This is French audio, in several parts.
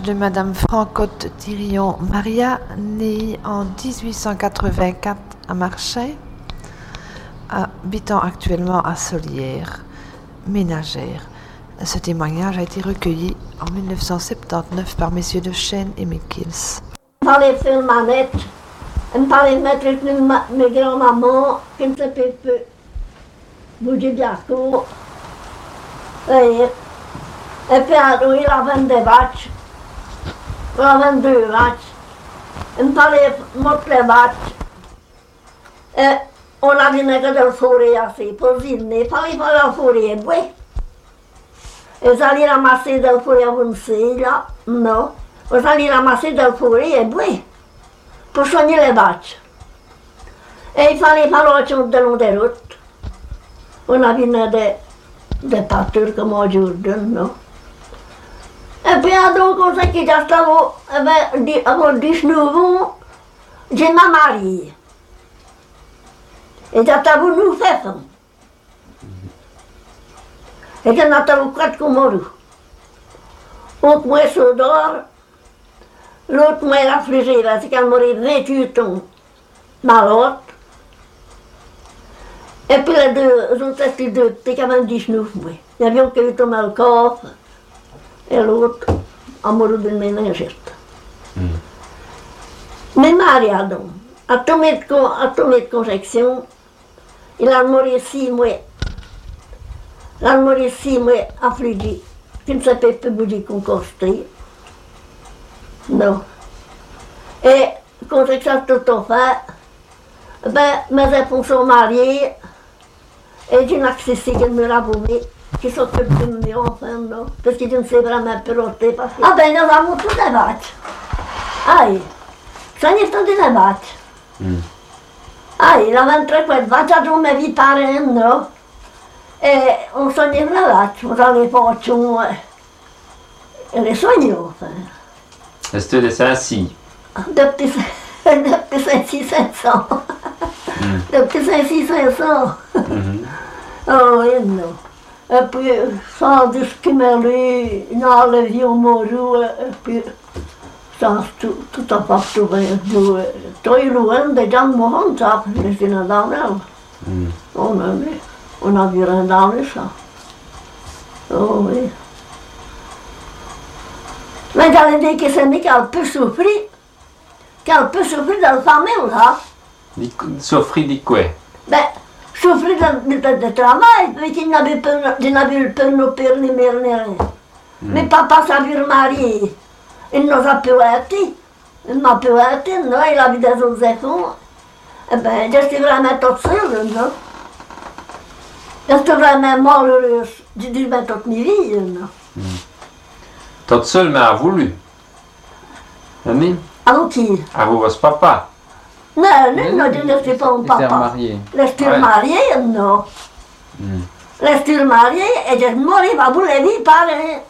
de Madame Francotte Thirion Maria, née en 1884 à Marchais, habitant actuellement à Solières, ménagère. Ce témoignage a été recueilli en 1979 par messieurs de Chêne et Mikils. Il fallait faire manette, il fallait mettre mes grands-mamans qui ne savaient pas bouger bien court. Et puis il avait des vaches, il avait 2 vaches. Il fallait monter les vaches. Et on avait que del forêt assez pour dîner, il fallait faire la forêt, oui. Ils allaient ramasser del forêt à Vinci, là, non. Ils allaient ramasser del forêt, oui, pour soigner les vaches. Et il fallait faire l'autre de long des routes. On avait des pâtures comme aujourd'hui, non. Et puis, donc, on s'est quitté avant 19 ans, j'ai ma mariée. Et j'étais venu faire ça. Et j'étais venu 4 commodos. Un mois sur d'or, l'autre mois la frigée, parce qu'elle mourait 28 ans, malade. Et puis les autres, les 2 petits qui avaient 19 mois. Il y avait un qui avait tombé le coffre, et l'autre a mouru d'une méningite. Mais Maria, donc, à tomber de conjection, il a mouru 6 mois. Il a mouru 6 mois affligé, qui ne savait pas bouger qu'on costait. Non. Et quand ça tout fait, mes époux sont mariés, et j'ai une accessible qui me l'a boumé, qui s'occupe de mes enfants, non, parce que je ne sais vraiment pas roter. Nous avons tous des vaches. Aïe, ça n'y est tous des vaches. Aïe, il a 23 vaches, à ma vie pareille, non. Et on soignait les vaches, on allait pas au et les soignait, enfin. Est-ce que les ainsi? Depuis 500. Depuis 500. Oh, oui, non. Et puis, sans discrimer, il a levé au morou, et puis, sans tout à fait trouvé. Tout est loin, des gens mourants, ça, les gens dans l'eau. On a vu rien dans le ça. Oh, oui. Mais j'allais dire que c'est mis qu'elle peut souffrir de la famille, là. Souffrir de quoi? Souffrir de travail, mais qu'il n'avait pas nos pères ni mère ni rien. Mais papa s'est vu marié, il nous a pu être, il m'a pu être, non, il avait des autres enfants. Eh bien, je suis vraiment toute seule, non. Je suis vraiment malheureuse, j'ai dû mettre toute ma vie, non. Toute seule, mais a voulu. Ami? Avec qui? Avec votre papa? Non, je ne suis pas un papa. Je suis mariée, non. Je suis mariée et je mourrai pas pour la vie pareil.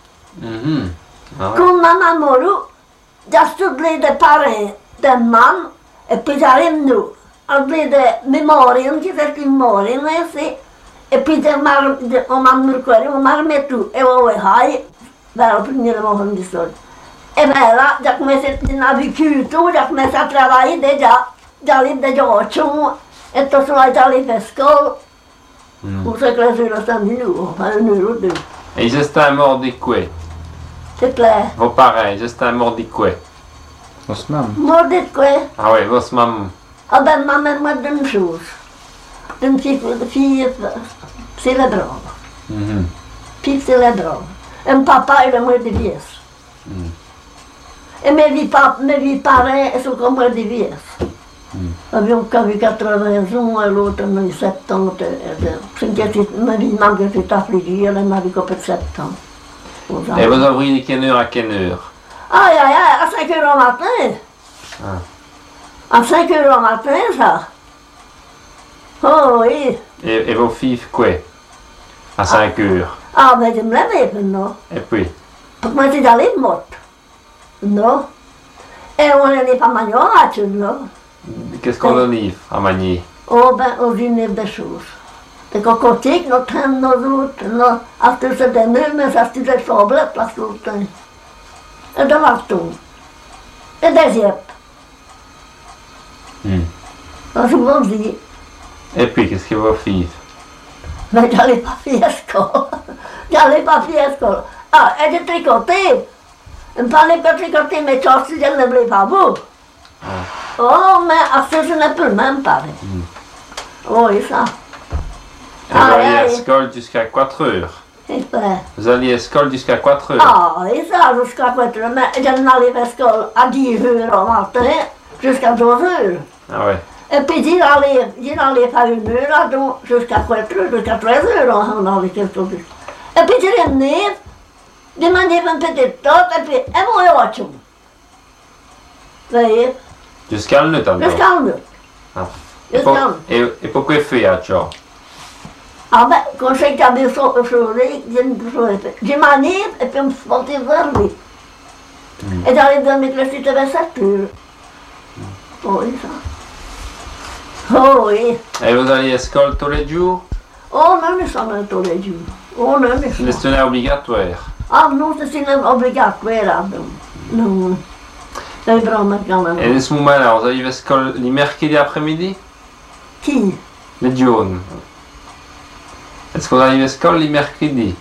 Quand maman mourut, j'ai studié des parents de maman et puis j'arrive nous. J'ai des mémoires qui sont mortes ici. Et puis on m'a remis tout. Et on a dit, vers le premier moment du sol. Et bien là, j'ai commencé à vécu tout, j'ai commencé à travailler déjà. J'allais déjà au chou, et tout ça, j'allais faire l'école. Pour ça que les jours sont venus, enfin 1 ou 2. Et ils étaient morts de quoi? C'est clair. Vos parents, ils étaient morts de quoi? Votre maman. Mort de quoi? Ah oui, votre maman. Ah ben, maman m'a dit une chose. D'une fille cérébrale. Fille cérébrale. Et mon papa, il est mort de vieillesse. Et mes parents sont comme mort de vieillesse. Avions qu'avec 80 ans, et l'autre a 70. Ma vie m'a été affligée, elle m'a dit qu'à 7 ans. Et vous ouvriez de quelle heure à quelle heure? Aïe, à 5 heures au matin. À 5 heures au matin, ça. Oh oui. Et vos filles, quoi? À 5 heures? Ah, ben je me levais maintenant. Et puis? Pour moi, c'est d'aller morte. Non. Et on n'est pas manié en voiture, non. Qu'est-ce qu'on en livre à manier? Oh, ben, on livre des choses. Des cocotiques, nos trains, nos autres, nos... Après, c'est des meubles, mais ça, c'est des chambrettes, parce que... et de marteaux, et des yeux. Je vous dis, Et puis, qu'est-ce que vous faites? mais j'allais pas faire l'école. J'allais pas faire l'école. Ah, et j'ai tricoté. Je ne parlais pas tricoter mes choses si je ne voulais pas vous. Oh, mais à ce je ne peux même pas. Oui, ça. Et vous alliez à l'école jusqu'à 4 heures. Et ben, Vous alliez à l'école jusqu'à 4 heures. ah, et ça, jusqu'à 4 heures. Mais je n'allais à l'école à 10 heures au matin, jusqu'à 12 heures. Ah ouais. Et puis j'y allais faire 1 heure, donc jusqu'à 4 heures, jusqu'à 13 heures, on allait quelque chose. Et puis je revenais, je mangeais un petit tot, et puis, et moi, je Vous voyez, Jusqu'à le nuit alors. jusqu'à 1 heure. Ah. Jusqu'à 1 heure. Et pourquoi fait à ciò? Ah ben, quand j'ai gardé ça au soleil, j'ai mangé, et puis je me suis porté vers lui. Et j'allais dormir le site vers 7 heures. Oui, ça. Oh oui. Et vous alliez à l'école tous les jours? Oh non, nous sommes tous les jours. Oh non, nous sommes. C'était obligatoire. Ah non, c'est une obligatoire. Non. C'est vraiment quand même. Et à ce moment-là, vous alliez à l'école les mercredis après-midi? Qui? Les jaunes. Est-ce que vous alliez à l'école les mercredis?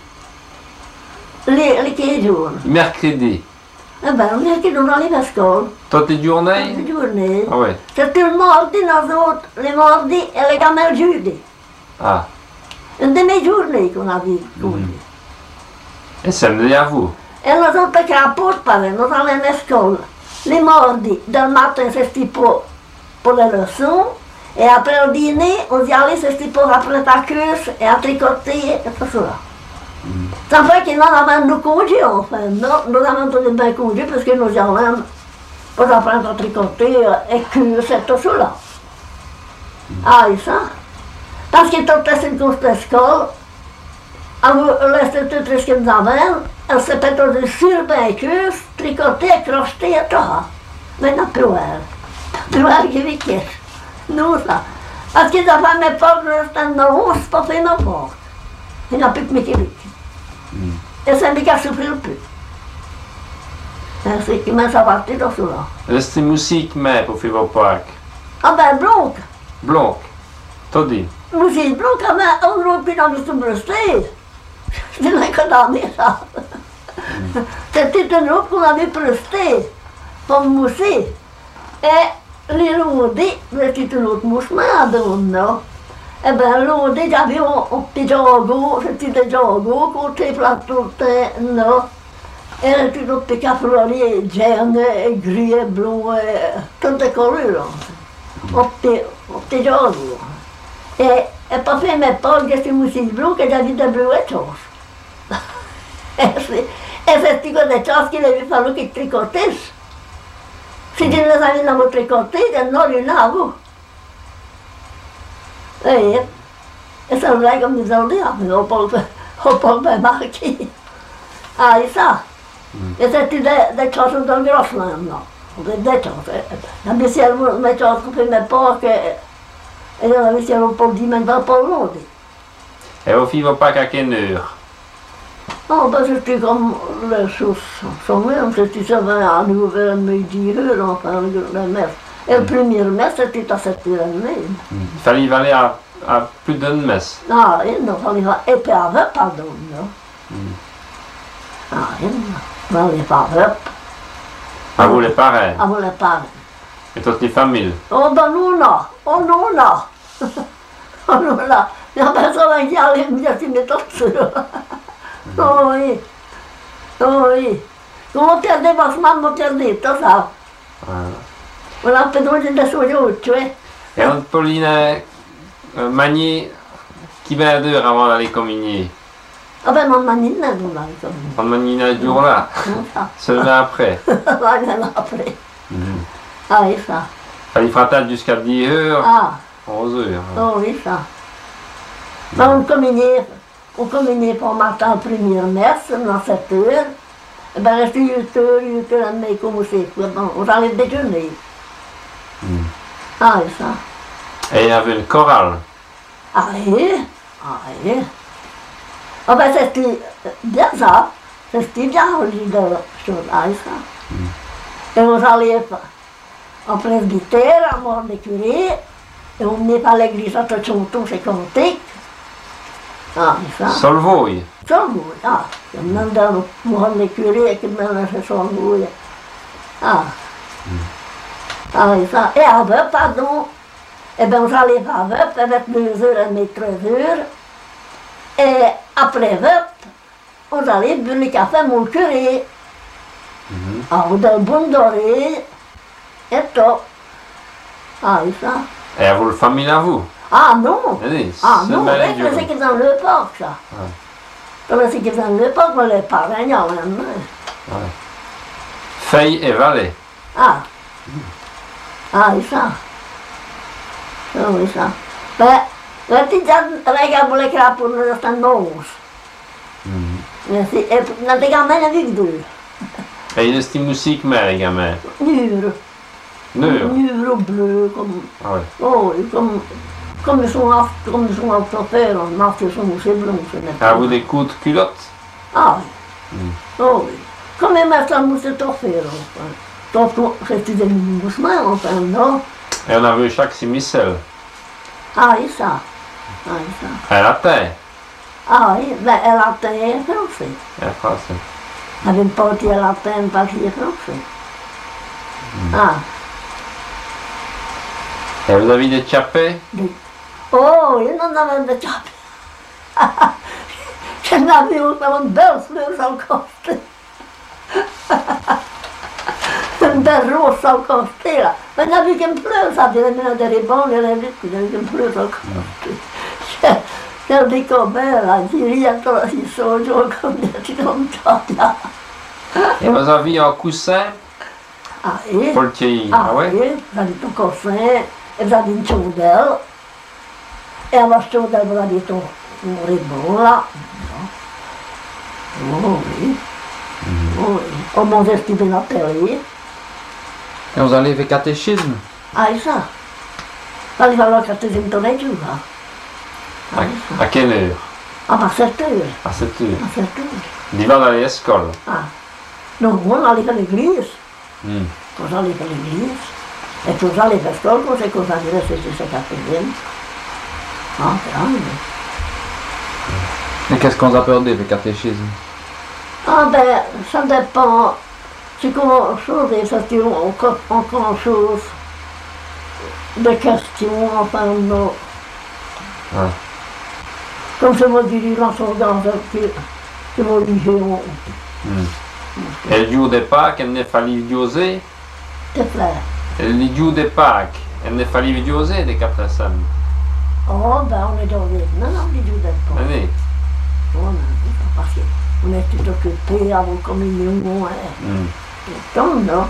Les qui jaunes. Les mercredis. Eh ben, on est qui nous allons à l'école. Toutes les journées? Les journées. Ah ouais. C'est tout le mardi, nous autres, les mardis et les gamins le jeudi. Ah. Une demi-journée qu'on a vu. Et samedi à vous? Et nous autres, qui rapportent par nous allons à l'école. Les mardis, le matin, c'est pour les leçons. Et après le dîner, on y allait, c'est pour après ta course et à tricoter et tout ça. Ça fait que nous avons nos congés, enfin. Nous avons tous les congés parce que nous y allons pour apprendre à tricoter et course et tout ça. Ah, et ça. Parce que toutes les circonstances d'école, l'institutrice que nous avons, elle s'est peut-être sur les courses, tricoter, crocheter et tout. Mais non, plus elle. Plus elle qui vit qu'est-ce. Non, ça. Parce que ça fait mes portes restent dans c'est pas fait ma porte. Il n'y a plus que mes qui vit. Et ça me casse souffrir le plus. C'est qui m'a sorti dans cela. Est-ce que musique mais pour faire vos Pâques? Ah ben, blanc. Blanc. Tout dit. Musique blanc, mais on ne peut plus dans le sous-brusté. Je n'ai que dans ça. C'était une robe qu'on avait prestée pour mousser. Et les lodés, c'était une autre mouche, mais à non. Eh bien, lodés, j'avais un petit jago, c'était des jagos, côté plateau, non. Et c'était un petit caprolier, jaune, gris, blanc, toutes les couleurs. Un petit jago. Et pas fait mes potes, j'ai fait moussine blanc, que j'avais des bleuets choses. Et c'était des choses qu'il avait fallu qu'ils tricotissent. Si je les avais dans mon tricoté, je n'aurais pas vu. Et c'est vrai comme nous avons dit, on peut pas marquer. Ah, et ça. Et c'était des choses de grosses maintenant. Des choses. La missière, mes choses qu'on fait mes porcs, et la missière, on peut dire, mais pas long. Et vous faites vos Pâques à quelle heure? Oh, ben c'était comme les choses sont même, c'était ça à 9h, midi, enfin, la messe. Et la première messe, c'était à 7h30. Il fallait aller à plus d'une messe. Ah, il ne fallait pas, et puis avec, pardon, non. Ah, il ne fallait pas avec. À vous les parents? À vous les parents. Et toutes les familles? Oh, ben nous, non. Oh, non, non. Oh, non, là. Il y a personne qui allait me dire, tu m'es tout Oh oui, oh oui. Come perdeva mamma perdetta, sa. Non ha perduto da solo, cioè. Et on Pauline manier qui va à l'heure avant d'aller communier? Vabbè, non mangi niente, non mangi niente. On manie le jour-là, seulement après. Va après. Ah, oui, ça. Fallait faire jusqu'à 10 heures, Ah, 11 heures. oh oui, ça. Ben, on communiait pour matin en première messe, à 7 heures. Et ben, restait 8 heures et demie, comme c'est. On allait déjeuner. Ah, oui, ça. Et il y avait une chorale. Ah oui, ah oui. Ah ben, c'était bien ça. C'était bien, on dit de choses, ah, ça. Et on allait en presbytère, à mort des curés, et on venait par l'église à Tochonto, c'est Contic. Ah, ça. Solvoi. Solvouille, ah. Je me demande mort des curés qui me laissent Solvouille. Ah. Ah, et ça. Et à Veup, pardon. Eh bien, on allait à Veup avec 2h30, 3h. Et après Veup, on allait boire le café à mon curé. Ah, on a le bon doré. Et tout. Ah, et ça. Et à vous le famille à vous. Ah non! Allez, Ah c'est non, malade, c'est ce qui est dans le parc, ça. Ouais. C'est ce qui est dans le parc, mais les parents, il y en a même. Ouais. Feuille et Valais. Ah. Ah, et ça. Ah, oui, ça. Ben, la petite regarde les crapauds, nous sommes nose. Et notre gamin a vu deux. Et il est musique, mais les gamins. Nure. Nure. Nure bleu, comme. Ah ouais. Oh, comme ils sont autofaires, on a fait son aussi blanc. Ah, vous des coups de culotte? Ah oui. Oh oui. Come è messo al museo offero? Dopo questi del museo, enfin, no? Et on a vu chaque simicelle. Ah, il sa. Ah, il sa. À la terre. Ah, beh, è la terre français. Et français. Aveva un po' di la terre, un po' di français. Ah. Et vous avez des chapés? Oh, io non avevo le ciappe. Ce n'avevo un bel fleur al coste. Un bel rosso al coste. Ma n'avevo che un fleur, sapete, nemmeno delle buone, le liquide, avevo che un fleur al coste. Io dico, bella, ci rientro, si sono come ci non toglia. Et vous avez un coussin? Ah, e? Poltier. Ah ouais? J'avais un coussin, et j'avais une chaudelle. E alla chaudelle, j'avais un ribon là. Oh oui. Oh oui. On mangeait ce qu'il y avait. Et vous allez avec catéchisme? Ah, ça. Allez, va voir quand tu es tourné, tu vas. À quelle heure? Ah, à 7 heures. À 7 heures. À 7 heures. L'hiver dans l'école. Ah. Non, on allait à l'église. Mm. Quand j'allais à l'église. Et quand j'allais à l'école, quand c'est qu'on allait rester chez Catherine. Ah, grave. Et qu'est-ce qu'on appelle avec catéchisme? Ah ben, ça dépend. C'est comment chose, des questions, encore chose, des questions, enfin, non. Ouais. Comme je me dis, dans son dans que mon religion, Et le jour de Pâques, il ne fallait vidioser. te plaît. Et le jour de Pâques, il ne fallait vidioser des 4 semaines. Oh ben, on est dans les... Non, non, les jours d'être pas. Allez. Oh non, parce qu'on est tout occupé avant communion, donc non.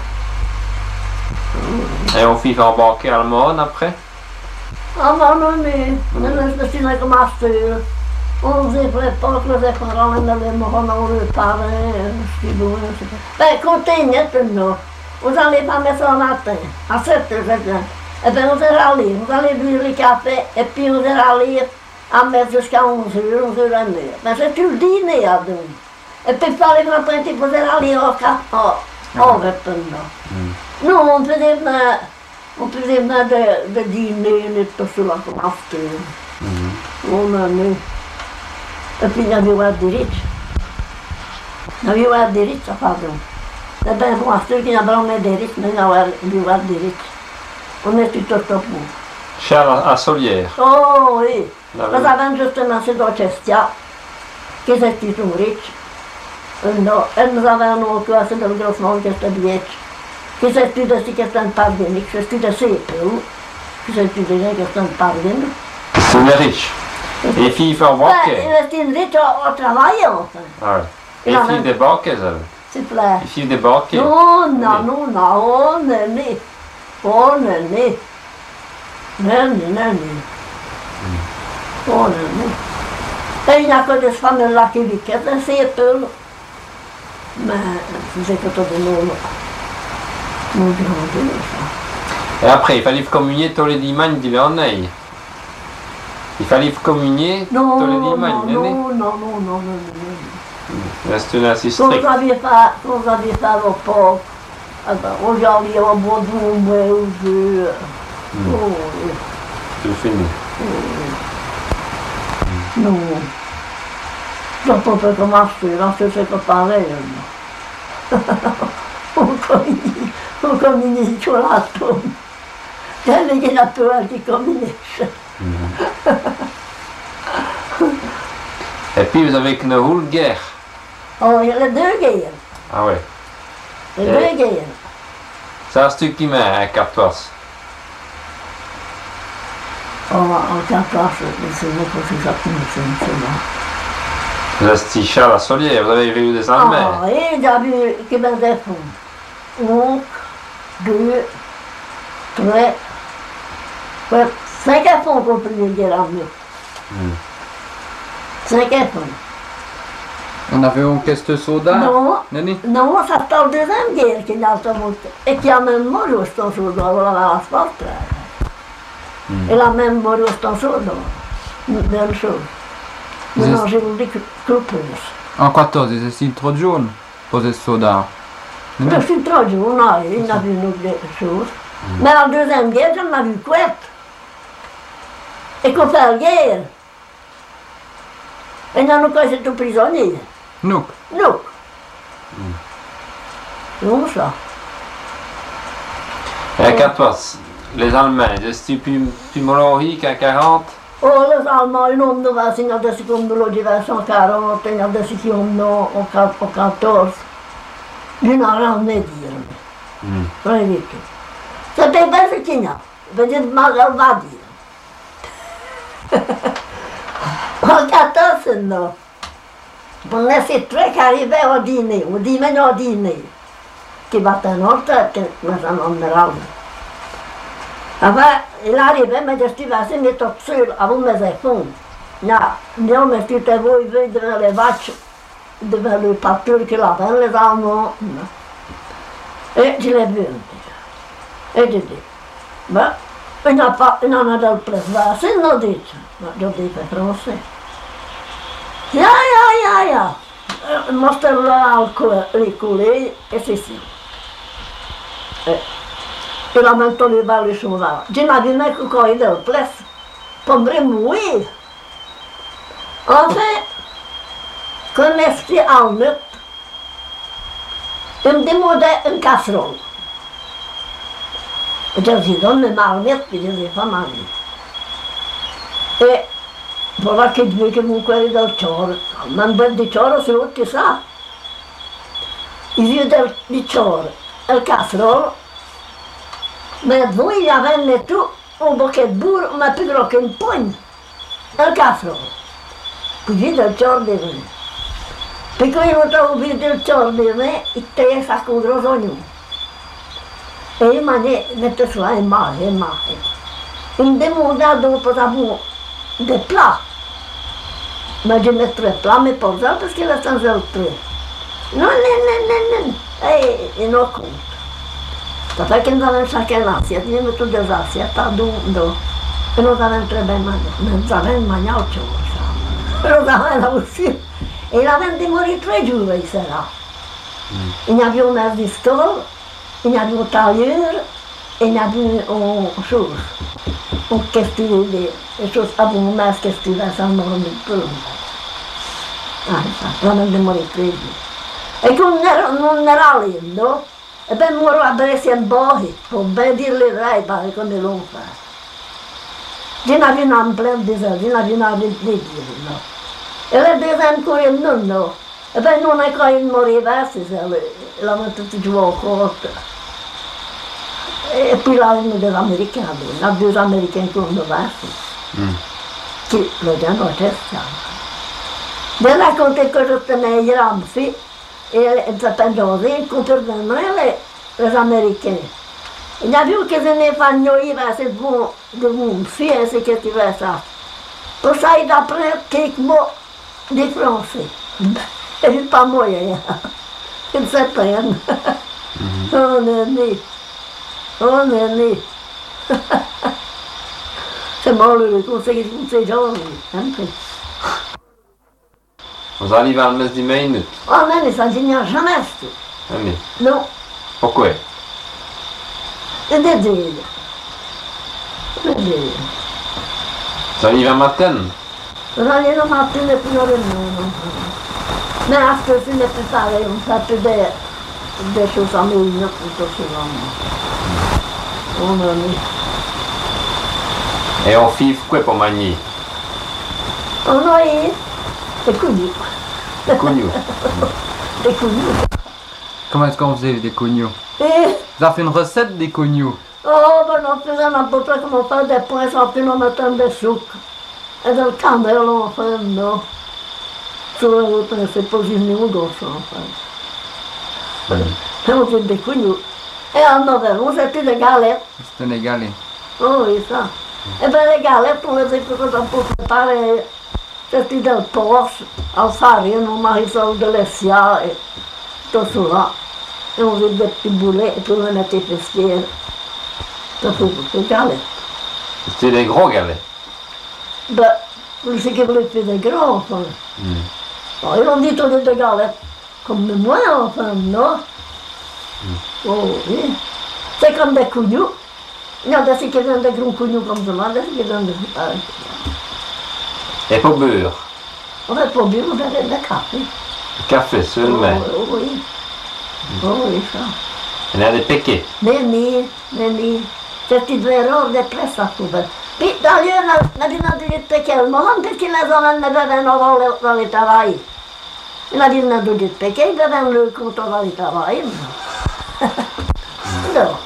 Et on fit embarquer à Almon après. Ah non, non, mais je suis avec ma soeur. On faisait préparer les parents, on allait me rendre le parrain, je suis bon. Ben, continuez maintenant. Vous allez pas mettre en matin, à 7 heures, eh bien, vous allez boire le café, et puis vous allez à mettre jusqu'à 11 heures, 11h30. Ben, c'est tout le dîner à deux. Et puis, par les matins, vous allez au café, au maintenant. Non, on faisait venir de dîner, on était sur la place. On a mis. Et puis, il y avait eu des riches. Il y avait eu des riches, pardon. Eh bien, moi, ceux qui n'avaient des riches, mais il y avait eu des riches. On était tout au bout. Charles à Solière. Oh oui, Là, nous avons justement ce Dorchestia, qui était tout riche. No, e nous avons un autre, c'est le gros nom qui était bien. Qui s'est studié ce qui est un parvenu, qui s'est studié CPU, qui s'est studié ce qui est un parvenu. C'est les riches. Et les filles font Ben, embarquer. il est une riche au travail, enfin, Ah ouais. Et les filles débarquent, elles. s'il vous plaît. Les filles débarquent. Non, non, non, non, on est né. On est né. Non, on est né. Et il n'y a que des femmes là qui vivent, c'est peu. Mais c'est que tout de nous, nous grandissons. Et après, il fallait communier tous les dimanches de l'année. Il fallait communier Non, tous les non, dimanches non, de l'année. non. C'est une assez Quand strict. vous aviez pas vos porcs, Aujourd'hui, on boit du moins ou deux. Oh, C'est fini. non. Dopo per commencer, là, c'est pas pareil. Un commini di cioccolato. Quelli che naturali di comminisce. Et puis vous avez une houle guerre. Oh, il y a les deux guerres. Ah ouais. Les deux guerres. Ça, c'est qui met un cartoise. Oh, en 14, c'est moi qui suis sorti de ce Vous êtes Charles à Solier, vous avez vu des Allemands. Ah, et il a vu qu'il me défend. 1, 2, 3, 5 enfants qu'on peut lui dire en mieux. 5 enfants. On avait une caisse de soda. Non, Nani? non, ça c'est la deuxième guerre qui n'a pas monté. Et qui a même mort au son soldat, on va à l'asphalte. Elle a même mort au son soldat. Même chose. Maintenant, j'ai voulu couper. En 14, c'est si trop jaune pour ce soda. Je suis trop jeune, il n'a vu une autre chose. Mais la deuxième guerre, j'en ai vu couette. Et qu'on fait la guerre. Et nous avons été tout prisonniers. Nous. Nous. Comme ça. Et à 14, les Allemands, est-ce plus malheureux qu'à 40? Oh, les Allemands, ils ont nous signé de ce qu'on nous dit 140, ils ont décidé qu'on nous au 14. Ils n'ont rien à dire. Très vite. C'était bien ce qu'il y a. Je dis, mal, elle va dire. En 14, non. On est très arrivé au dîner, au dîner, qui va tenir tête, mais ça n'en est pas. Enfin, il arrivait, mais je suis passé, mais tout seul, avant mes enfants. Non, mais tu t'es vu devant les vaches, devant le pâture qu'il avait, les Allemands. Et je l'ai vu. Et je dis, ben, il n'en a de plus, c'est non dit. Je dis français. Ja. Måste ricolare e sì. E la mento li va li suonava. Gina di me cu coi del ples. Pombre mourir. Enfin, quand je en lutte, il me demandait une casserole. Je dis, donne ma marmite, puis je dis, pas marmite. Et voilà che due che comunque del cioro, ma un bel di cioro se lo ti sa. Il vieux di cioro, il casserole, mais voi gli avevano tu un bochet de burro, ma più grosso che un pugno, il casserole. Puis il del cioro di me. Perché io non trovo più del cioro di me, e te sa contro ognuno. E io mi metto su e male. Il me demanda dopo d'avoir des plats. Mais je mettrai plat, mais pas ça, parce qu'il est sans autre. Non. Et non compte. Ça fait que nous avons chacun l'assiette, nous mettons des assiettes à dos. Et nous avons très bien mangé. Nous avons mangé autre chose. Nous avons aussi. Et il avait démoré 3 jours, il s'est là. Il y avait un air d'histoire, il y avait un tailleur, et il y avait une chose. Une question de choses à vous mettre, question de ça, non, non. Non demoré 3 jours. E non era lindo, e ben moro a Brescia in Bohi, per ben dirle lei, come lo fa. Je n'avais un plein de ça, je n'avais un de dire. E le due ancora il nonno, e ben non è che il moriva, la mettuto giù a corte. E poi l'hanno degli americani, la due americani con un verso, che lo danno a testa. Je racontais que je tenais une grande fille, et elle s'appelle Josie, elle comprenait les Américains. Il y a vu que je n'ai pas noyé de mon fille, c'est que tu veux ça. Pour ça, il apprend quelques mots de français. Et je pas moyen. Il s'apprend. On est né. C'est malheureux qu'on sait jamais. Vous arrivez à le mettre 10 minutes. Oh, mais ça, je n'y a jamais. Allez. Non. Pourquoi? Et des dés. Des dés. Ça arrive à matin. Non, io non ho più neppure nemmeno. Ma after fine per fare un fatto di sua famiglia, tutto si va. Oh, mamma. Et on fif quoi pour manier? Oh, noi, des couilles. Cognou. Des couilles. Comment est-ce qu'on faisait des cognous? Et, Vous avez fait une recette des cognous? oh, ben on faisait un peu près comme on fait des points sans plus on mettait des sucre. Et dans le cannelle, on fait, non. Sur la route, on s'est positionné au gauche, en fait. Et on fait des couilles. Et en Noël, on c'était des galettes. C'était les galets. Oh oui, ça. E beh, le galette, on les a cosa pour préparer. C'était del porc, al farine, on marisol de l'essia et tout cela. Et on faisait des petits boulets et puis on les mettait pesquières. Tout ça, des galettes. C'était des gros galets. Ben, c'est qu'ils voulaient faire des grands, enfin. Alors, ils ont dit tous des galettes. Comme moi, enfin, non. Oh oui. C'est comme des cougnous. Il y en a qui viennent des gros cougnous comme ça, il y en a qui viennent des... Et pour beurre. On va pas bien, on va faire des cafés. Café seulement. Oh oui. Oh oui, ça. Il y en a des piquets. Neni. Certi 2 ore di pressato. Puis d'ailleurs, on a dit che il mondo perché le donne ne bevevano dalle travai. On a dit perché bevevano le conto dalle travai. No.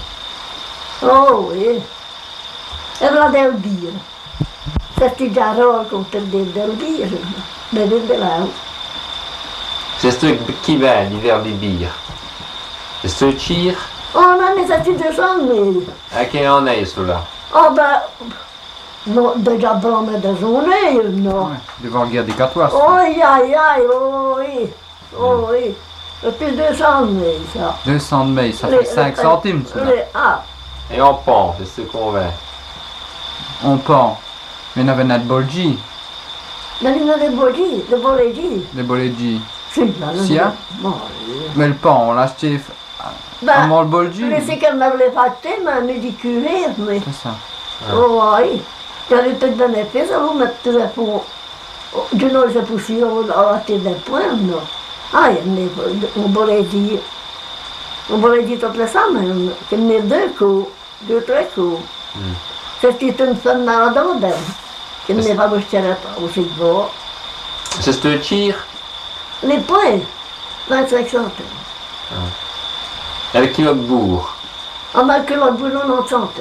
Oh oui. E la del birra. Certi jarroni con del birra. Beve dell'acqua. C'est ce qui va l'hiver des bières. C'est ce tire. Oh, non, mais certi 200.000. À quel en est cela? Oh ben, no, déjà brome de journée, non. Ouais, devoir regarder catois. Oh, aïe, oh oui, oh oui. Depuis 200 000, ça. 200 de mail, ça fait 5 centimes, ça. Ah, Et on pend, c'est ce qu'on va. On pend. Mais on avait notre bolgi. mais il y a des bolets, des bolets. Des bolegi. Si, là, Si, hein? Bon, Mais le pan, on l'a acheté ben, avant le bolgi. je sais qu'elle m'avait fait, mais me dit cuire, mais... C'est ça. Oh oui, il y avait peut-être bénéfice, on va mettre des points. Je ne sais pas si on a acheté des points, non. Ah, il y a on pourrait dire toutes les semaines, qu'il y a 2 coups, 2-3 coups. C'était une femme maladroite, qui ne pas acheté aussi gros. C'est ce tire. Les points, 25 centimes. Et le kilo de bourre. En mal que l'autre boulot, 90 centimes.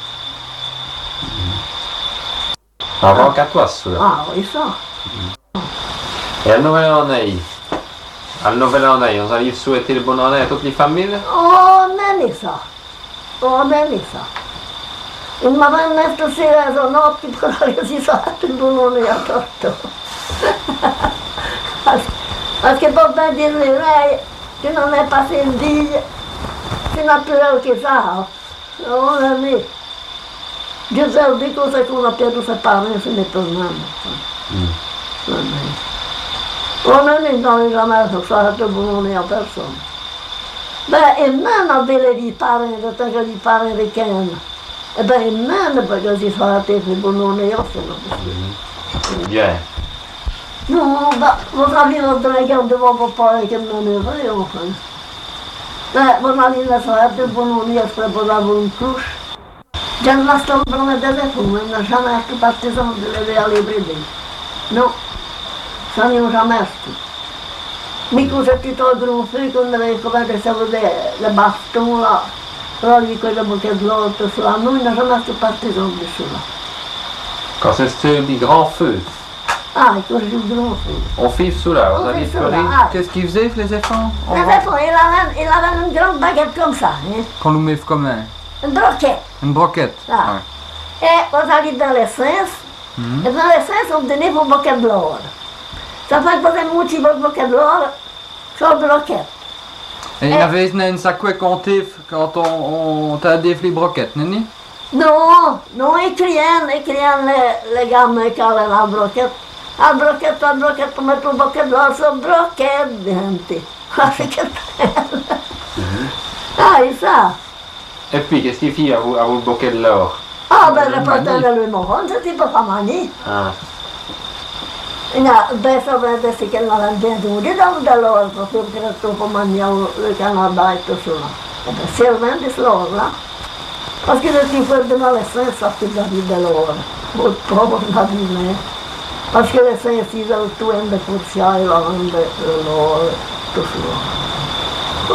Avant qu'à toi, cela. Ah oui, ça. Et à Noël en aille. À Noël en aille, on arrive souhaiter le bon année à toutes les familles. Oh, même ça. Oh, même ça. Il m'avait messo si notti per si sa il buonone a torto. Perché poi per dire lei che non è passendile, che non più che sa. Non è me. Io so di cosa che una più separata se ne tornano. Non è non jamais fatto il buonone a persona. Beh, e non avere di fare, da di fare weekend. E beh, non perché si fa a te il buonone io sono. Bien. No, ma vorrei dire che devo poi che non è vero. Beh, vorrei dire che il buonone io preparavo un crush. Già non sto promettendo come, non c'è mai più partigiano delle alle bride. No, sono jamais. Mi cosa ti tolgono fuori quando come stavo le bastoni là. Però di quello che l'altro sulla noi non sono più partigiano di sulla. Quand c'est des grands feux, Ah, il corre il gros fuoco. on fif sous là, on On arrive fait sur ça, les. là. Qu'est-ce qu'ils faisaient, les enfants? Mais bon, il avait une grande baguette comme ça, hein? Qu'on nous met comme un. Une broquette. Une broquette. Ah. Et on allait dans l'essence, et dans l'essence, on donnait vos bouquets de l'or. Ça fait que vous avez mouti votre bouquet de l'or sur la broquette. Et il y avait une sacouée qu'on tif quand on t'a déflé les broquettes, n'est-ce Non, non, ils criaient les gamins qui allaient la broquette. La broquette, pour mettre le bouquet de l'or sur la broquette, gente. Ah, c'est que... Ah, et ça. Et puis, qu'est-ce qu'il fit à vous le bouquet de l'or? Ah, ben, le porteur de le moron, c'était pas manier. Ah. Ben, ça va être ce qu'elle m'a bien donné dans l'or, parce que je ne pas manier le Canada et tout ça. Ben, c'est vraiment de l'or, là. Parce que je suis fait de ma leçon, ça fait de la vie de l'or. Votre propre la vie, mais. Parce que les saints ici, ils ont tout un de pourcia et l'or, tout ça.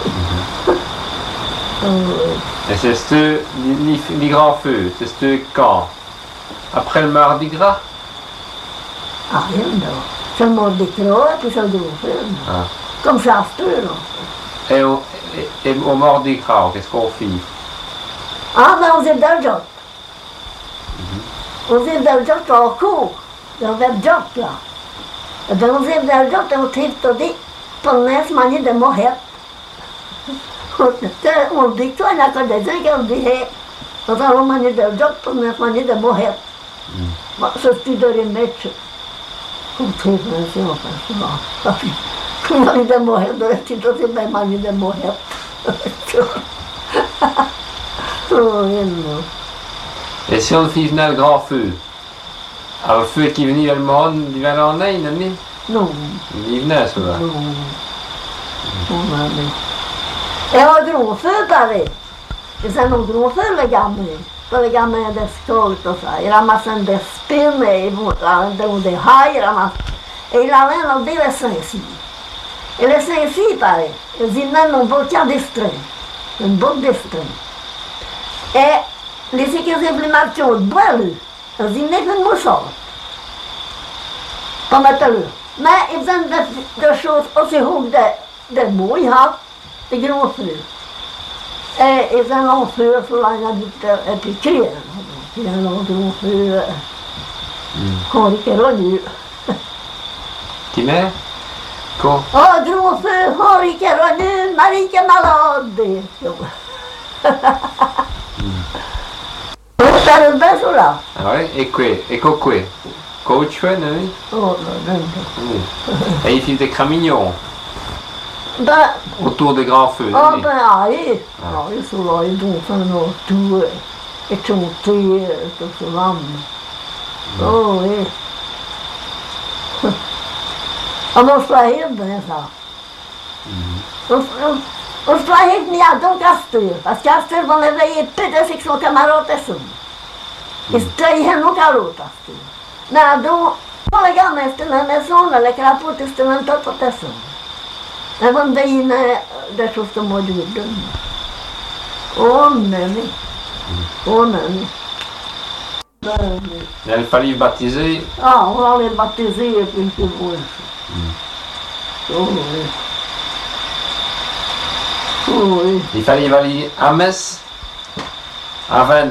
Et c'est ce les grands feux, c'est ce quand? Après le mardi gras? Ah, rien non. C'est le mardi gras et puis c'est le gros feu. Ah. Comme ça, là. Et au mardi gras, qu'est-ce qu'on fit? Ah, ben, on faisait del joc. On faisait del joc en cours. On faisait joc, là. Et ben, on faisait del joc et on trive tout dit pour ne manier de mohette. On dit que toi, il y a que des gens qui disent, nous allons manier del joc pour ne manier de mohette. Bon, c'est tout de remettre. On trive, c'est enfin, c'est bon. Manier de mohette, de rester tout de bien manier de mohette. Oh, non. Et si on fit venir le grand feu? Alors le feu qui venait le monde, il venait en Inde, Non. Il venait, ça là. Non. Et un gros feu, pareil. C'est un gros feu, le gamin. Le gamin de l'école, tout ça. Il ramassait des spines, des hailles, et il allait enlever les seins ici. Et les seins ici, pareil. Ils disaient même un bouquet d'estrin. Une botte d'estrin. Et les sécurités marchent au bois, ils disaient une moussole. Pas mettre-le. Mais ils faisaient des choses aussi hautes de bouilles, des gros feux. Et ils faisaient un feu sur la navigateur, et puis crier. Il y a un gros feu, Henri Quéronu. Qui n'est? Quoi? Oh, gros feu, Henri Quéronu, Marie qui est malade. Ça le baisse là. Ah oui? Et quoi? Et quoi? Quoi tu fais, non? Oh, non. Et il fit des cramignons Ben, autour des grands feux. oh, non? ben, allez. Alors, ils sont là, ils vont faire nos tours, et chanter, tout cela. Oh, oui. Ah, mon frère, ben, ça. On se croyait qu'il y a donc Castor, parce qu'Astor vont l'éveiller peut-être avec son camarade personne. Il se trahit nos carottes, Astor. Mais donc, pour les gamins, c'était la maison, les crapauds, c'était une autre personne. Ils vont veiller des choses de moi de deux. Oh, non. Oh, non. Il fallait baptiser. Ah, on va les baptiser et puis c'est bon. Oh, oui. Oh, oui. Il fallait aller à Metz avant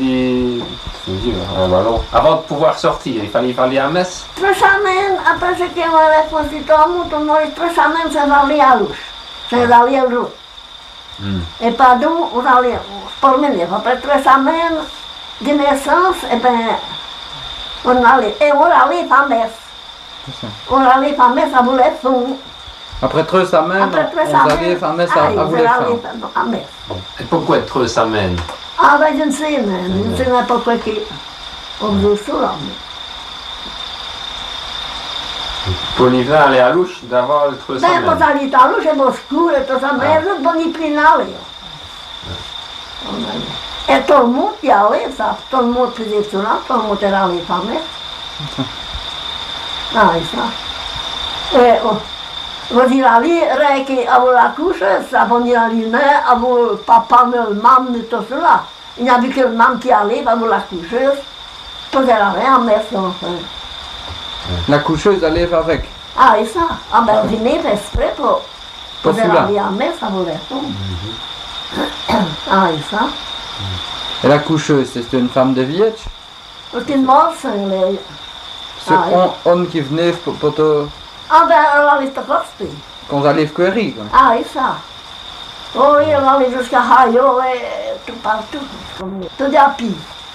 avant de pouvoir sortir. Il fallait aller à Metz. 3 semaines après ce qu'on avait posé tout le monde, on a 3 semaines sans aller à l'ouche, sans aller à l'eau. Et pardon, on allait promener. Après 3 semaines de naissance, et ben, on allait à Metz. On allait à Metz à Boulefond. Après 3 semaines, Après 3 on allait semaines, à Metz à Boulefond. à Metz. Et pourquoi 3 semaines? Ah ben je ne sais, mais je ne sais même pas quoi qui. On faisait ça là. Pour l'hiver, aller à l'ouche d'avoir le 3 Ben, semaines. quand on allait à l'eau, c'est Moscou et tout ça, mais je ne n'y plus aller. Et tout le monde y allait, ça. Tout le monde faisait cela, tout le monde était allé à Metz. Ah, et ça. Et on y allait, avec la couche, ça va y aller, avec papa, maman et tout cela. Il n'y avait que le maman qui allait, avec la coucheuse. Tout est allé à Metz, enfin. La coucheuse allait avec. Ah, et ça. Ah, ben, venez exprès pour celui-là. aller à Metz, ça voulait tout. Ah, et ça. Et la coucheuse, c'était une femme de Vietch? C'est une morse, les... C'est on qui venait pour te... Ah, ben, on allait se coster. Quand on allait à Query, quoi. Ah, et ça. Oh, oui, on allait jusqu'à Hayo et tout partout. Tout à pied.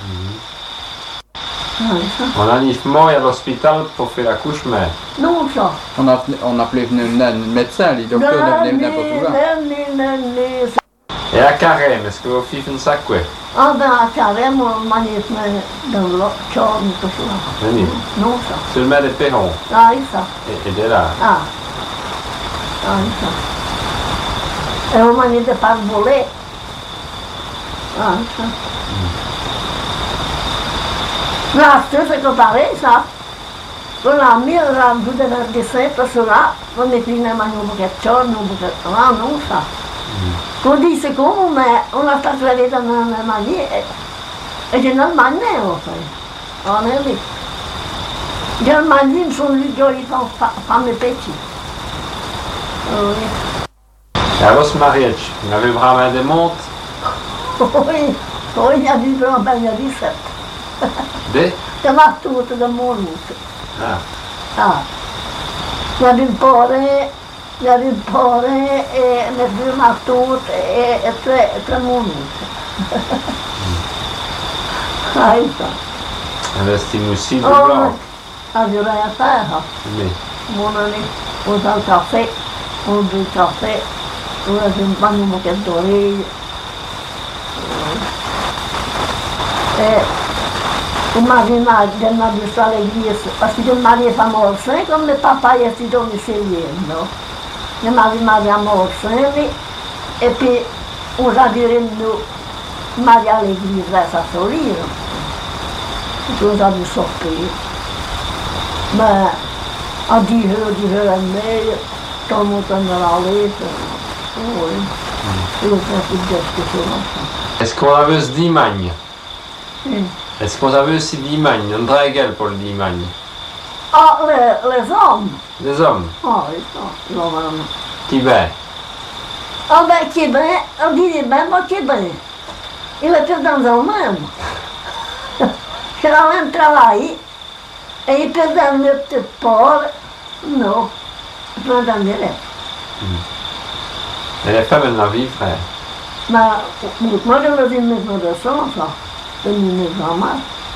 Ah, et ça. On allait à l'hôpital pour faire l'accouchement. Non, ça. On appelait venir un médecin, les docteurs ne venaient pas tout là. Non. Et à Carême, est-ce que vous faites une sacoué? Ah ben a Carême, on manif dans le ciorno così. Veni, Non so. sul mare del Perron. Ah, io so. Ed è là. Ah. Ah, io so. E un manif de parbolè. Ah, io so. La stessa che pare, sa. Con la mia era un de verde seta sulla, non mi prima mangiavo un po' ciorno, un po' non so. Come disse come una stata vita nella mania e che non mangiavo poi. Non è lì. Già mangiavo sono gli giorni fanno pezzi. Et alors ce mariage, vous avez vraiment des montres? Poi il y a du grand ben il y a 17. Des? Che va tutto da mondo. Ah. Ah. Il y a du porre, il y a du porre e le due mattute e tre minuti. Ah, io so. Investiamo aussi du Oh, blanc. avrai a terra. Oui. Buona lì, usa il caffè, usa il caffè, usa il bagno un che d'origine. Il mari del magistrato all'Église, parce que le mari est pas mort sain, comme le papa est si domicilié, no? Le mari a mort sain, et puis on a duré nous, mari à l'église, là, ça sourire. Puis on a dû sortir. Mais à 10 heures et demie, tout le monde en allait, oui. Et on a fait des discussions. Est-ce qu'on avait ce dimagne? Mm. Est-ce qu'on avait aussi dimagne? Un dragel pour le dimagne? Ah, les hommes. Les hommes? Ah, ils sont vraiment. Qui va? Ah ben, qui est bien, on dit bien, moi qui est bien. Il était dans le même. Il a même travaillé. Et il était dans le petit port. Non, il était dans les lettres. Et les femmes, elles n'en vivent, frère. Mais moi, je me dis, mais de sang, ça. De mes grands-mères.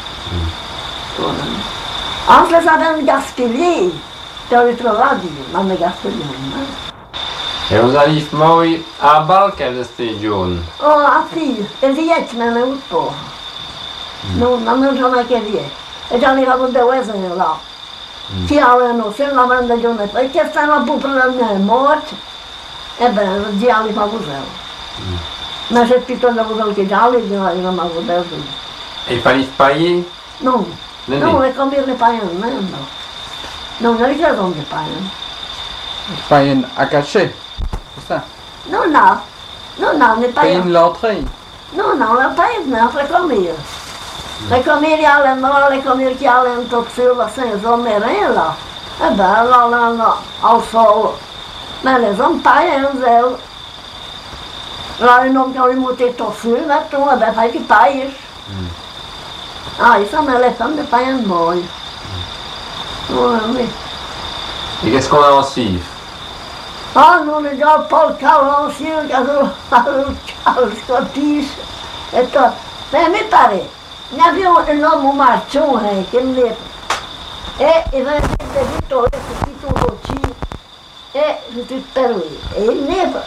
Antes ça avait un gaspillé. Tu as eu trop là, mais un gaspillé. E vous arrivez moi à Balca de stagione. Oh, a fille, e riesce me ne un po'. Non sono che riesce. E già arrivavo da Wesel là. Chi avevano, se non avevano giorni, perché stanno pure la mia morte. E bene, già li fa così. Ma se tutto da così che già li non mi avevo. E il fallait payer? Non, Non, non, non. è come le paiono, no. Non è che non le paiono. Payen à cachet, c'est ça? Non, no, ne Payen paiono. l'entrée. No, le paiono, le comire. Le comire all'anno, le comire che hanno toxilo senza merenda. E bello, no, al solo. Ma le sono paiono, là, non che ho rimuovuto toxilo, ma tu, vabbè, fai che paies. Ah, io sono le femme paiono voi. Oui. Et qu'est-ce qu'on a aussi? Ah, non è già Paul Calansio che al Scottish. E to, mi pare, ne abbiamo un uomo marcione che mi... E veramente tutto il C e tutto per lui. E il neve,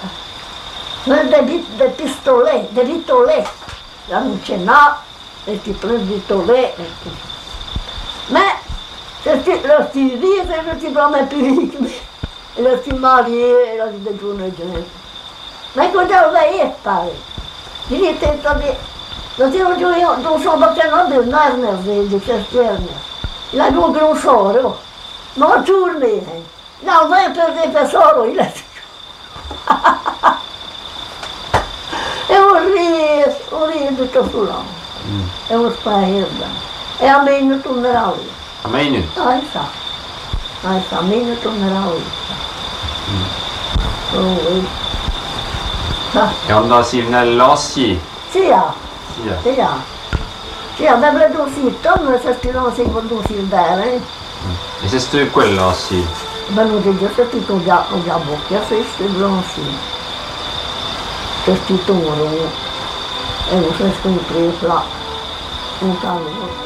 de pistolet, de vitolet. La non c'è no, e ti prendi vitolet. Ma se ti lo si dice, non ti promette più. E lo si marié, e lo si degiune gente. Ma cosa vai a fare? Dite, lo tiro giù io, non so perché non devo andare di cesterne. La due grossore, ma giorni, non vai per dei tesoro, il è un rito sull'uomo, è uno spavento, e a me non tornerà lì. A minute. A me non tornerà lì. Oh, Et on a aussi venu l'acier. sì, Sì. Sì, avrebbe dovuto, non se non si conduce bene. Et c'est ce quel l'acier? Venuto già tutto già bocca, se blanci. C'è tutto oro. E lo sei scompreso là. Un calore.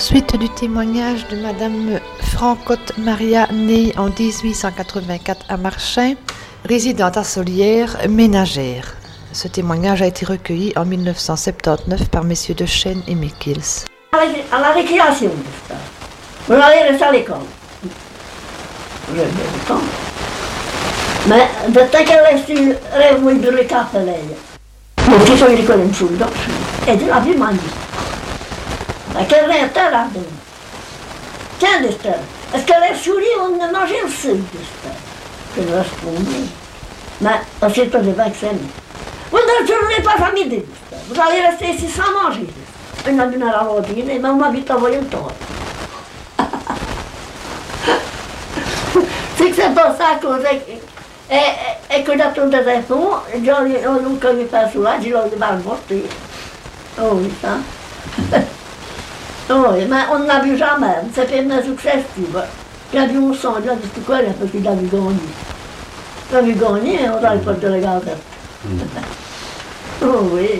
Suite du témoignage de Madame Francotte Maria, née en 1884 à Marchin, résidente à Solière, ménagère. Ce témoignage a été recueilli en 1979 par messieurs de Chêne et Mekils. À la récréation, vous allez rester à l'école. J'ai bien le temps. Mais de temps qu'elle reste, elle vuoi bere il caffè lei. Non ti sono riconosciuto e te la prima lì. Ma che resta là dentro? C'è di stare? Est-ce que les souris on a mangé le sucre de stare? Je répondais. Mais c'est pas des vaccins. Vous ne tournez pas famille de stare. Vous allez rester ici sans manger. Une a la rodine e mamma vi trovò il toro. C'est que c'est pas ça qu'on est. E che ho dato un telefono, io non ho fatto là, io l'ho morto. Oh, oui, ça. Oh, mais on n'a vu jamais, ça fait un succès. Il a vu un son, il a dit quoi, parce qu'il a vu gagner. Il a vu gagner, on n'avait pas de regarder. Oh, oui.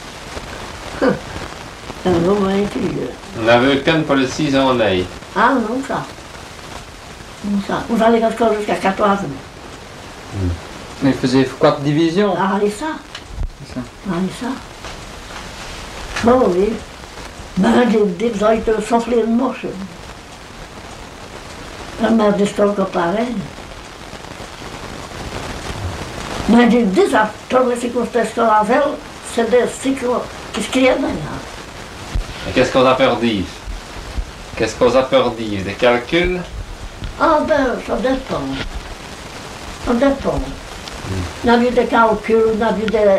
Non, mais On avait qu'un pour le 6 ans, là. Ah, non, ça. Non, ça. On allait à l'école jusqu'à 14 ans. Mais il faisait 4 divisions. Ah, allez ça. C'est ça. Allez ça. Oh, oui. Ben, dit solito soffler le moche. La mère de stock pareil. Mais dit, ça, trouve si qu'on fait la veille, c'est des cycles qui se créent maintenant. Et qu'est-ce qu'on a perdu? Qu'est-ce qu'on a perdu? Des calculs? Ah ben, ça dépend. Ça dépend. On a vu des calculs, on a vu des...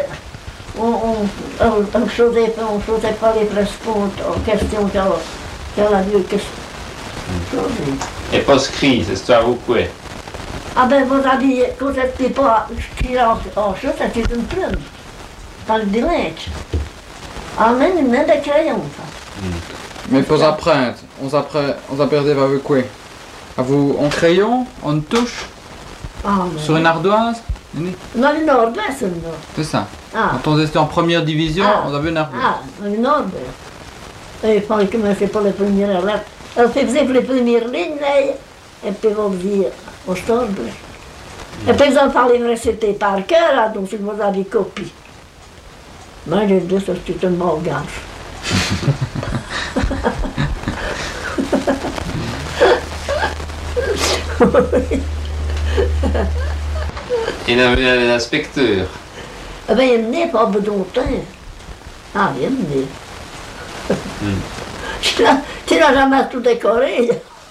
On ne faisait pas les réponses aux questions qu'elle a dû poser. Et post-crise, c'est ça vous quoi? Ah ben, vous avez, quand c'était pas écrit en chose, c'était une plume. Dans le direct. Ah, même une main de crayon, ça. Mais pour apprendre, on a perdu avec quoi? À vous en crayon, en touche, Ah, mais... sur une ardoise? Non, une ordre, non. C'est ça. Ah. Quand on était en première division, Ah. on avait une ardoise. Ah, une ordre. Et il fallait commencer pour les premières lettres. Elle faisait pour les premières lignes, là, et puis on dit au stade. Et puis ils ont parlé de réciter par cœur, là, donc si vous avez copié. Moi, j'ai dit, ça, c'est une mort gaffe. Il y avait un inspecteur. Eh bien, il n'est pas bedontin. Ah, il n'est. Tu n'as jamais tout décoré.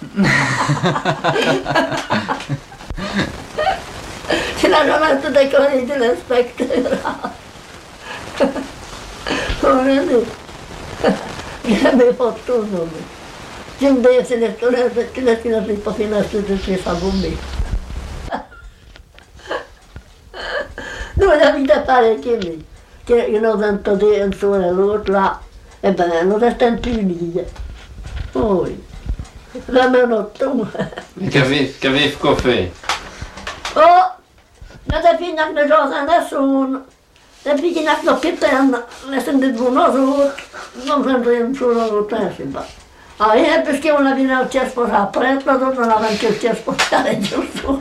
Tu n'as jamais tout décoré de l'inspecteur. Regardez. Jamais pas tout, non. Je me dis, c'est les tu n'as pas financé de tes saboumés. Nous, on habite pareil qu'ils nous ont donné un soir à l'autre, là, eh bien, nous restons punis. Oh oui. La main au tout. Qu'avez-vous fait? Oh! Depuis que nous avons un assoun, depuis que nous avons quitté les syndics de nous autres, nous avons un soir à l'autre, c'est pas. Ah, et puisqu'on a vu un tiers pour après, nous autres, on a un tiers pour aller du soir.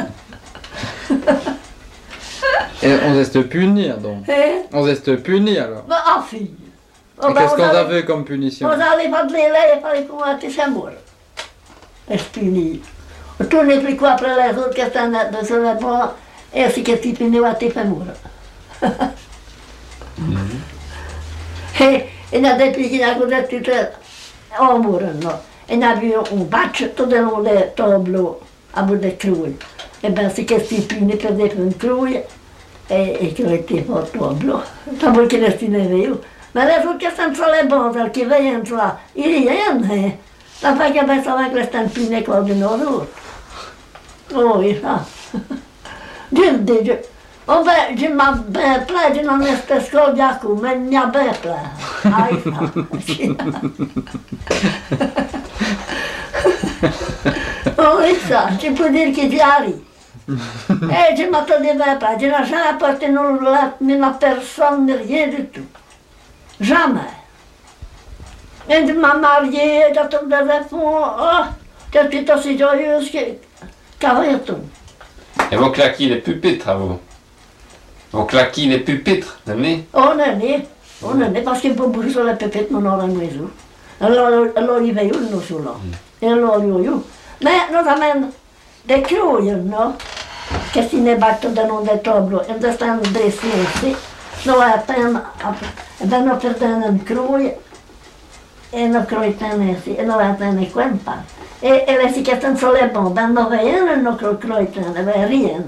Et on reste punir donc. Eh? On reste punir alors. Mais ah, fille. Et qu'est-ce qu'on avait comme punition? On allait pas de l'élève, il fallait qu'on ait ses morts. Est-ce puni? On tournait plus quoi après les autres qui étaient de ce rapport, et c'est qu'est-ce qui punit à tes femmes. Et il y a des petits qui ont dit tout en mourant. Il y a eu un batch tout le long des tableaux à bout de crouilles. Et bien c'est qu'est-ce qui punit pour des crouilles. Et qui ont été pas tableau. Ça veut qu'il reste une éveil. Mais les autres qui sont sur les bancs, qui viennent là, ils viennent. La fois qu'il y a ça va que les stans punés quoi de nos autres. Oh oui, ça. Dieu me dit, oh ben, je m'en bien plein, je n'en ai pas scolaire, mais il n'y a bien plein. Aïe, ça. Oh oui, ça, tu peux dire qu'il y arrive. Et je m'attendais bien pas, je n'ai jamais apporté nos lettres, ni ma personne, ni rien du tout. Jamais. Et de m'a mariée, de tomber des fonds. Oh, j'étais aussi joyeuse qu'avant tout. Et vous claquez les pupitres à vous. Vous claquez les pupitres, n'est-ce On est né, parce qu'il faut bouger sur la pépette, mon orang maison. Alors, il va y aller, nous, sur là. Et alors, il y a. Mais nous amène des crouilles, non? Che si ne battono dai tablo e da stanno dressi no appena vanno per dare un croie e no croie tenesi e no attene quanta e le si che stanno sole bon danno via no croie tenesi va rien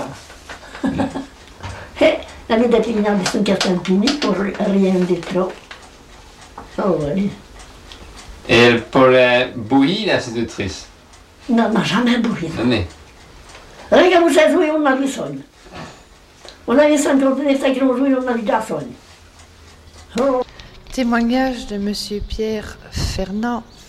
e la vita figlia di sto che stanno fini per rien di trop oh oui. Et pour les bouillies, là, c'est triste. Non, ma jamais bouilli. N'est-ce Regarde, vous avez joué, on a vu ça. On a vu ça quand on était grand joué, on a vu ça. Témoignage de Monsieur Pierre Fernand,